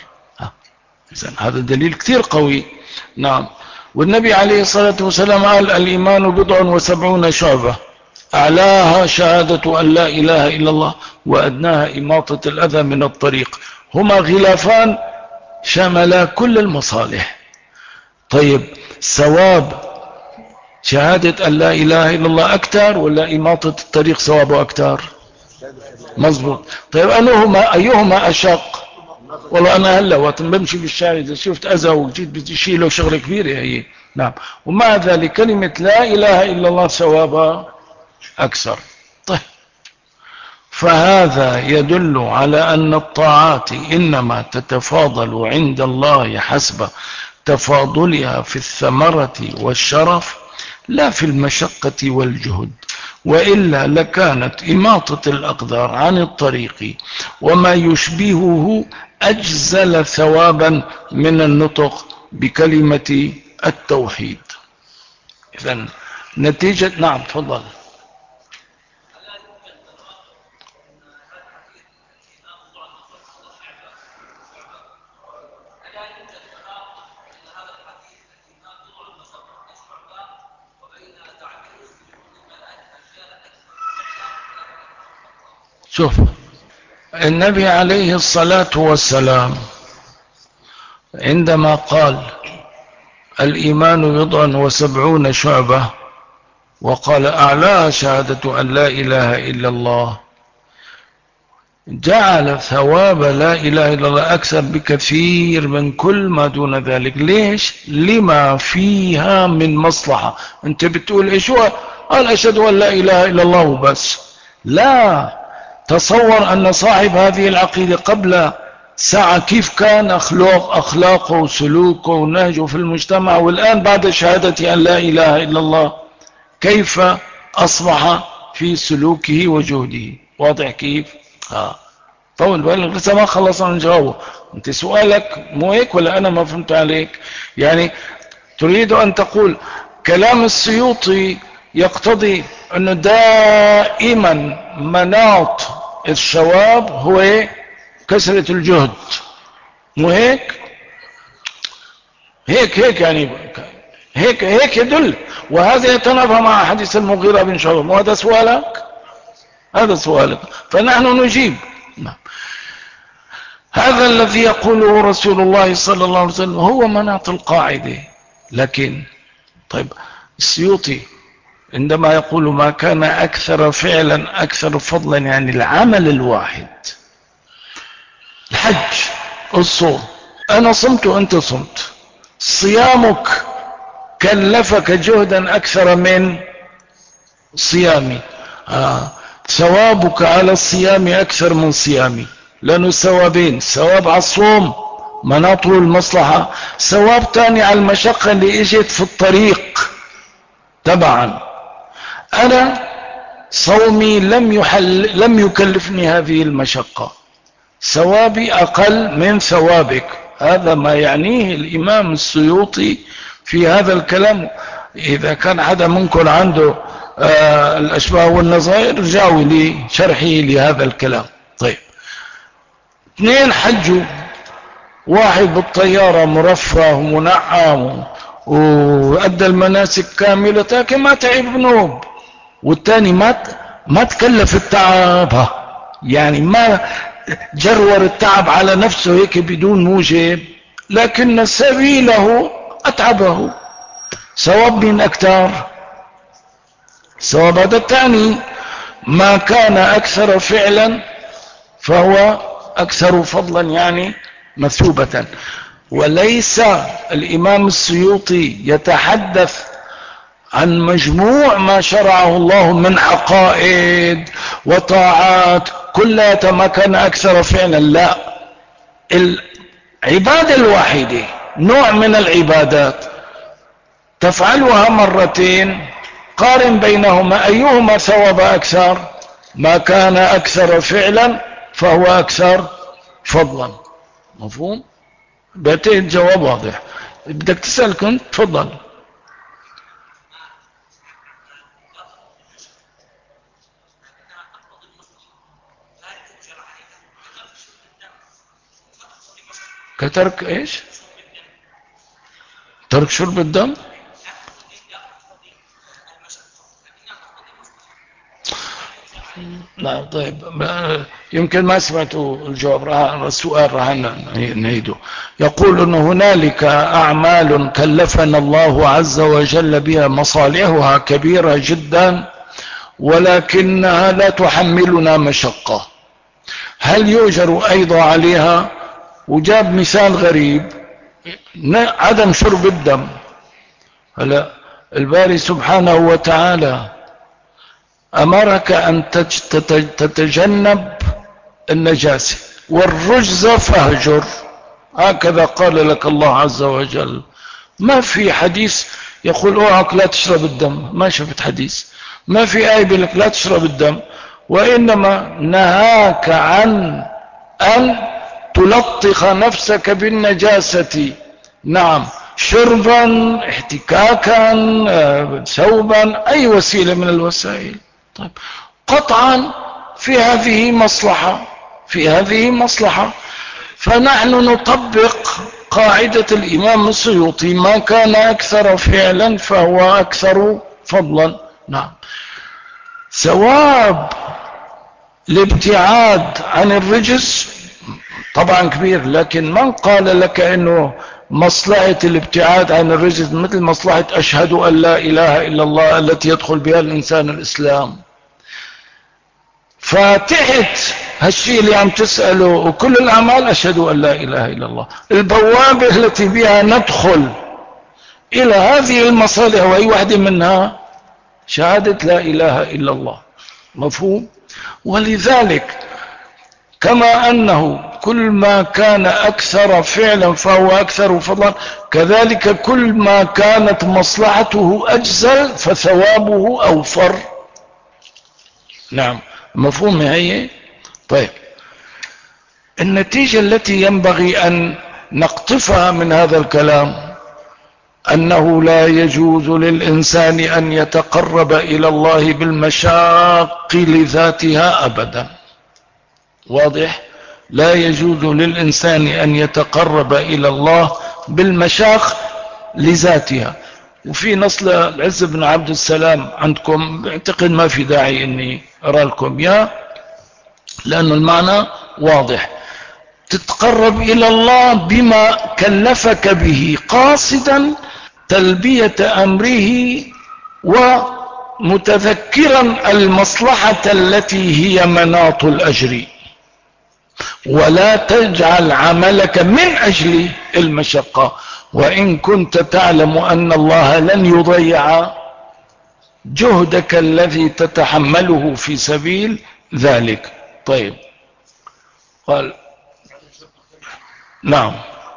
هذا دليل كتير قوي. نعم. والنبي عليه الصلاة والسلام قال الإيمان 70 شعبة أعلاها شهادة أن لا إله إلا الله وأدناها إماطة الأذى من الطريق. هما غلافان شملا كل المصالح. طيب، ثواب شهادة أن لا إله إلا الله أكثر ولا إماطة الطريق ثوابه أكثر؟ مظبوط. طيب، أيهما أشق؟ والله أنا هلا وقت بمشي في الشارع إذا شفت أذى وجيت بتشيله شغلة كبيرة هي. نعم. ومع ذلك كلمة لا إله إلا الله ثوابها أكثر. طيب، فهذا يدل على أن الطاعات إنما تتفاضل عند الله حسب تفاضلها في الثمرة والشرف لا في المشقة والجهد، وإلا لكانت إماطة الأقدار عن الطريق وما يشبهه أجزل ثوابا من النطق بكلمة التوحيد. إذن نتيجة. نعم، تفضل. شوف، النبي عليه الصلاة والسلام عندما قال الإيمان 70 شعبة وقال أعلاها شهادة أن لا إله إلا الله، جعل ثواب لا إله إلا الله أكثر بكثير من كل ما دون ذلك. ليش؟ لما فيها من مصلحة. أنت بتقول إيش هو؟ قال أشهد أن لا إله إلا الله وبس. لا، تصور أن صاحب هذه العقيدة قبل ساعة كيف كان أخلاقه وسلوكه ونهجه في المجتمع، والآن بعد شهادة أن لا إله إلا الله كيف أصبح في سلوكه وجهده. واضح كيف؟ طول بالك لسه ما خلصنا من جوابه. انت سؤالك مو هيك ولا انا ما فهمت عليك؟ يعني تريد ان تقول كلام السيوطي يقتضي انه دائما مناط الثواب هو كثرة الجهد، مو هيك؟ هيك يعني هيك يدل، وهذا يتنافى مع حديث المغيرة بن شعبة. وهذا سؤالك؟ هذا سؤالك، فنحن نجيب. هذا الذي يقوله رسول الله صلى الله عليه وسلم هو مناط القاعدة. لكن طيب السيوطي عندما يقول ما كان أكثر فعلا أكثر فضلا، يعني العمل الواحد، الحج، الصوم، أنا صمت وأنت صمت، صيامك كلفك جهدا أكثر من صيامي، ثوابك على الصيام أكثر من صيامي، لأنه ثوابين: ثواب على الصوم مناطه المصلحة، ثواب تاني على المشقة اللي اجت في الطريق تبعا. أنا صومي لم يكلفني هذه المشقة، ثوابي أقل من ثوابك. هذا ما يعنيه الإمام السيوطي في هذا الكلام. إذا كان حدا منكم عنده الأشباه والنظائر رجعوا لي شرحي لهذا الكلام. طيب، اثنين حجوا، واحد بالطيارة مرفه ومنعم وأدى المناسك كاملة لكن ما تعب بنوب، والثاني ما تكلف التعب، يعني ما جرور التعب على نفسه هيك بدون موجب، لكن سبيله أتعبه. ثواب من أكثر؟ ثواب هذا الثاني. ما كان أكثر فعلا فهو أكثر فضلا، يعني مثوبة. وليس الإمام السيوطي يتحدث عن مجموع ما شرعه الله من عقائد وطاعات كلها ما كان أكثر فعلا، لا، العبادة الواحدة نوع من العبادات تفعلها مرتين، قارن بينهما أيهما ثواب أكثر. ما كان أكثر فعلا فهو أكثر فضلا. مفهوم؟ بعتقد الجواب واضح. بدك تسأل كنت تفضل. كترك ايش؟ ترك شرب الدم؟ لا طيب، يمكن ما سمعتوا الجواب. السؤال راح نعيده. يقول ان هنالك اعمال كلفنا الله عز وجل بها مصالحها كبيرة جدا ولكنها لا تحملنا مشقة، هل يؤجر ايضا عليها؟ وجاب مثال غريب: عدم شرب الدم. هلا الباري سبحانه وتعالى أمرك أن تتجنب النجاسة والرجز فاهجر، هكذا قال لك الله عز وجل. ما في حديث يقول اوعك لا تشرب الدم، ما شفت حديث. ما في آية بلك لا تشرب الدم، وإنما نهاك عن أن تلطخ نفسك بالنجاسة. نعم، شربا، احتكاكا، ثوبا، أي وسيلة من الوسائل. طيب، قطعا في هذه مصلحة، في هذه مصلحة. فنحن نطبق قاعدة الإمام السيوطي: ما كان أكثر فعلا فهو أكثر فضلا. نعم، ثواب الابتعاد عن الرجس طبعا كبير، لكن من قال لك انه مصلحة الابتعاد عن الرجس مثل مصلحة اشهد ان لا اله الا الله التي يدخل بها الانسان الاسلام؟ فتحت هالشيء اللي عم تسأله وكل الأعمال أشهد أن لا إله إلا الله. البوابة التي بها ندخل إلى هذه المصالح وأي واحدة منها شهادة لا إله إلا الله. مفهوم؟ ولذلك كما أنه كل ما كان أكثر فعلا فهو أكثر فضلا، كذلك كل ما كانت مصلحته أجزل فثوابه أوفر. نعم، مفهوم هي؟ طيب، النتيجة التي ينبغي أن نقطفها من هذا الكلام أنه لا يجوز للإنسان أن يتقرب إلى الله بالمشاق لذاتها أبدا. واضح؟ لا يجوز للإنسان أن يتقرب إلى الله بالمشاق لذاتها. وفي نص العز بن عبد السلام عندكم، اعتقد ما في داعي أني أرى لكم إياه لأن المعنى واضح. تتقرب إلى الله بما كلفك به قاصدا تلبية أمره ومتذكرا المصلحة التي هي مناط الأجر، ولا تجعل عملك من أجل المشقة، وإن كنت تعلم أن الله لن يضيع جهدك الذي تتحمله في سبيل ذلك. طيب، قال نعم.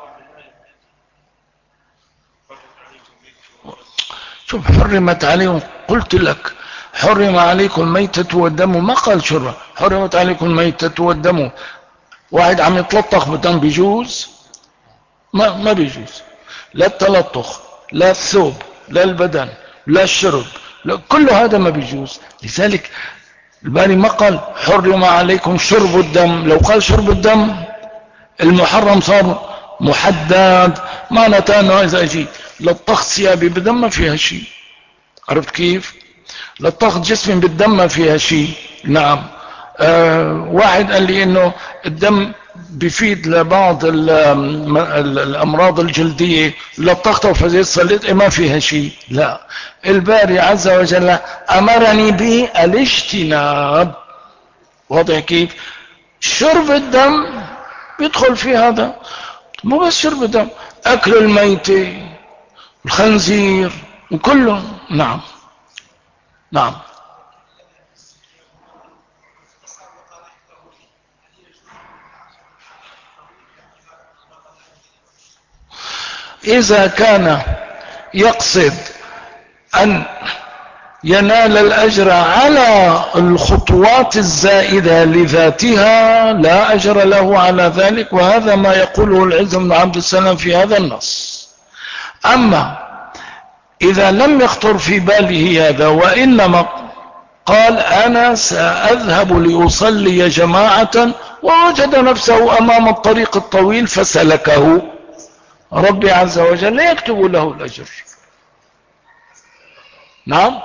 شوف، حرمت عليهم، قلت لك حرم عليكم الميتة والدم، ما قال شرة، حرمت عليكم الميتة والدم. واحد عم يتلطخ بالدم بيجوز؟ ما بيجوز، لا التلطخ، لا الثوب، لا البدن، لا الشرب، لا، كل هذا ما بيجوز. لذلك الباري ما قال حرم عليكم شرب الدم. لو قال شرب الدم المحرم صار محدد، معناته انه اذا اجي لطخت ثيابي بالدم ما فيها شيء. عرفت كيف؟ لطخت جسمي بالدم ما فيها شيء. نعم. واحد قال لي انه الدم بيفيد لبعض الامراض الجلديه، لطخته وفزيت صليت، ما فيها شيء. لا، الباري عز وجل امرني بالاجتناب. واضح كيف؟ شرب الدم بيدخل في هذا، مو بس شرب الدم، اكل الميتة، الخنزير وكله. نعم نعم. إذا كان يقصد أن ينال الأجر على الخطوات الزائدة لذاتها لا أجر له على ذلك، وهذا ما يقوله العز بن عبد السلام في هذا النص. أما إذا لم يخطر في باله هذا وإنما قال أنا سأذهب لأصلي جماعة ووجد نفسه أمام الطريق الطويل فسلكه، ربي عز وجل لا يكتب له الأجر. نعم،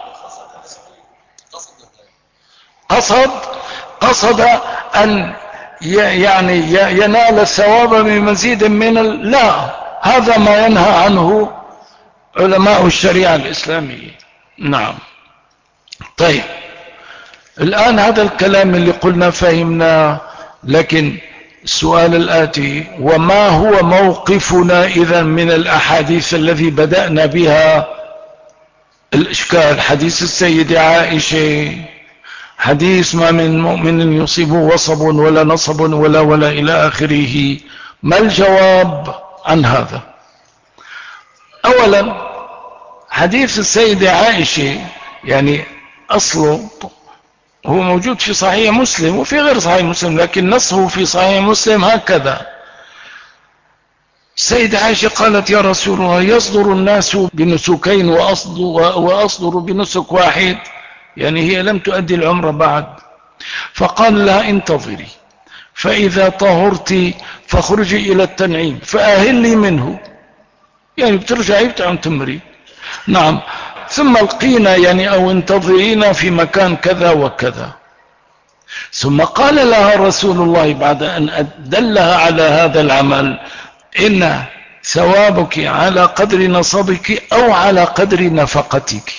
قصد أن يعني ينال الثواب بمزيد من لا، هذا ما ينهى عنه علماء الشريعة الإسلامية. نعم. طيب، الآن هذا الكلام اللي قلنا فهمناه، لكن السؤال الآتي: وما هو موقفنا إذن من الأحاديث الذي بدأنا بها الإشكال؟ حديث السيدة عائشة، حديث ما من مؤمن يصيبه وصب ولا نصب ولا إلى آخره. ما الجواب عن هذا؟ أولا، حديث السيدة عائشة يعني أصله هو موجود في صحيح مسلم وفي غير صحيح مسلم، لكن نصه في صحيح مسلم هكذا: السيدة عائشة قالت: يا رسول الله، يصدر الناس بنسكين وأصدر بنسك واحد، يعني هي لم تؤدي العمرة بعد. فقال لها: انتظري، فإذا طهرت فاخرجي إلى التنعيم فأهلي منه، يعني بترجعي بتعتمري. نعم. ثم القينا يعني أو انتظرينا في مكان كذا وكذا. ثم قال لها رسول الله بعد أن دلها على هذا العمل: إن ثوابك على قدر نصبك أو على قدر نفقتك.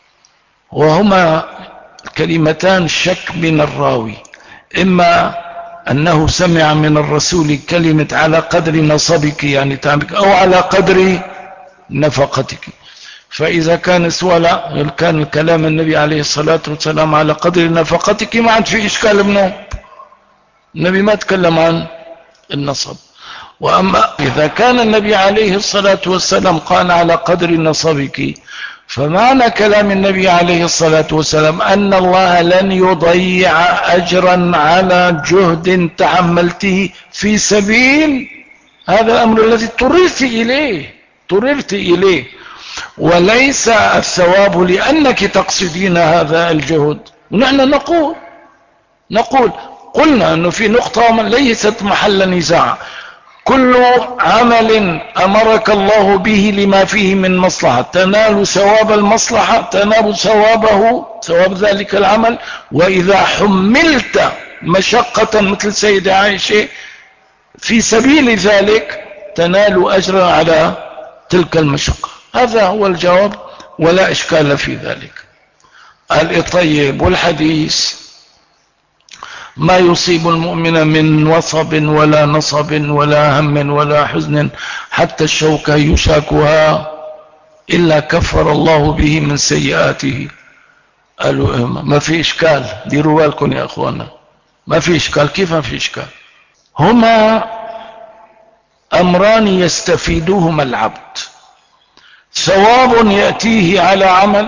وهما كلمتان شك من الراوي، إما أنه سمع من الرسول كلمة على قدر نصبك يعني تعبك أو على قدر نفقتك. فإذا كان كان كلام النبي عليه الصلاة والسلام على قدر نفقتك ما عاد في إشكال منه، النبي ما تكلم عن النصب. وأما إذا كان النبي عليه الصلاة والسلام قال على قدر نصبك، فمعنى كلام النبي عليه الصلاة والسلام أن الله لن يضيع أجرا على جهد تحملته في سبيل هذا الأمر الذي اضطررت إليه، وليس الثواب لأنك تقصدين هذا الجهد. ونحن نقول قلنا أنه في نقطة ليست محل نزاع، كل عمل أمرك الله به لما فيه من مصلحة تنال ثواب المصلحة، تنال ثواب ذلك العمل. وإذا حملت مشقة مثل سيدة عائشة في سبيل ذلك تنال أجرا على تلك المشقة. هذا هو الجواب ولا إشكال في ذلك. الطيب والحديث ما يصيب المؤمن من وصب ولا نصب ولا هم ولا حزن حتى الشوكة يشاكها إلا كفر الله به من سيئاته. قالوا ما في إشكال، ديروا بالكم يا أخوانا، ما في إشكال. كيف ما في إشكال؟ هما أمران يستفيدهما العبد، ثواب يأتيه على عمل،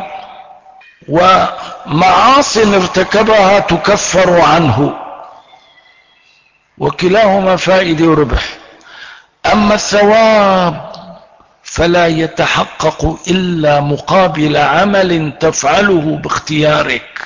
ومعاصٍ ارتكبها تكفر عنه، وكلاهما فائدة وربح. أما الثواب فلا يتحقق إلا مقابل عمل تفعله باختيارك،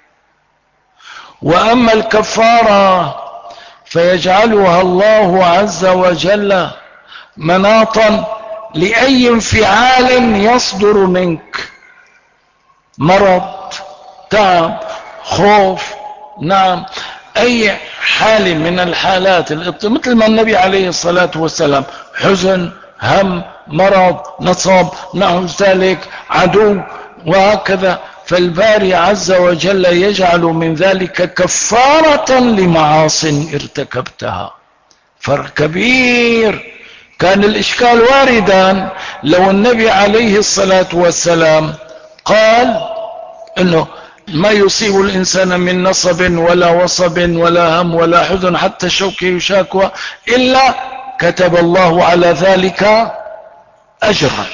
وأما الكفارة فيجعلها الله عز وجل مناطا لأي انفعال يصدر منك، مرض، تعب، خوف، نعم، أي حال من الحالات مثل ما النبي عليه الصلاة والسلام حزن، هم، مرض، نصب، نحو ذلك، عدو، وهكذا. فالباري عز وجل يجعل من ذلك كفارة لمعاصٍ ارتكبتها. فرق كبير. كان الإشكال واردا لو النبي عليه الصلاة والسلام قال إنه ما يصيب الإنسان من نصب ولا وصب ولا هم ولا حزن حتى الشوك يشاكوا إلا كتب الله على ذلك أجرا.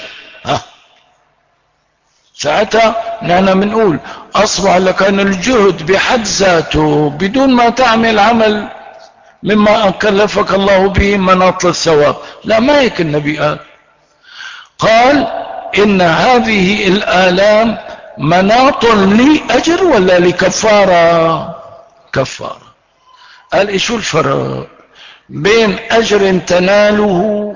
ساعتها نحن بنقول أصبح لك أن الجهد بحد ذاته بدون ما تعمل عمل مما كلفك الله به مناط الثواب. لا، ما هيك النبي قال إن هذه الآلام مناط لأجر ولا لكفارة؟ كفارة. قال إيشو الفرق بين أجر تناله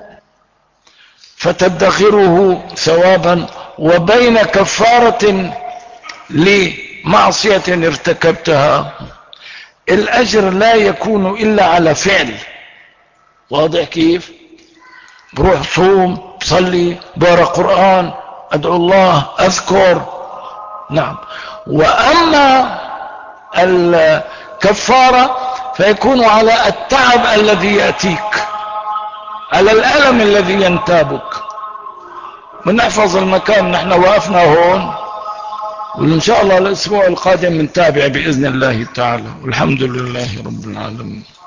فتدخره ثوابا وبين كفارة لمعصية ارتكبتها؟ الأجر لا يكون إلا على فعل، واضح كيف؟ بروح صوم، بصلي، بقرأ قرآن، أدعو الله، أذكر، نعم. وأما الكفارة فيكون على التعب الذي يأتيك، على الألم الذي ينتابك. بنحفظ المكان، نحن وقفنا هون، وإن شاء الله الأسبوع القادم نتابع بإذن الله تعالى، والحمد لله رب العالمين.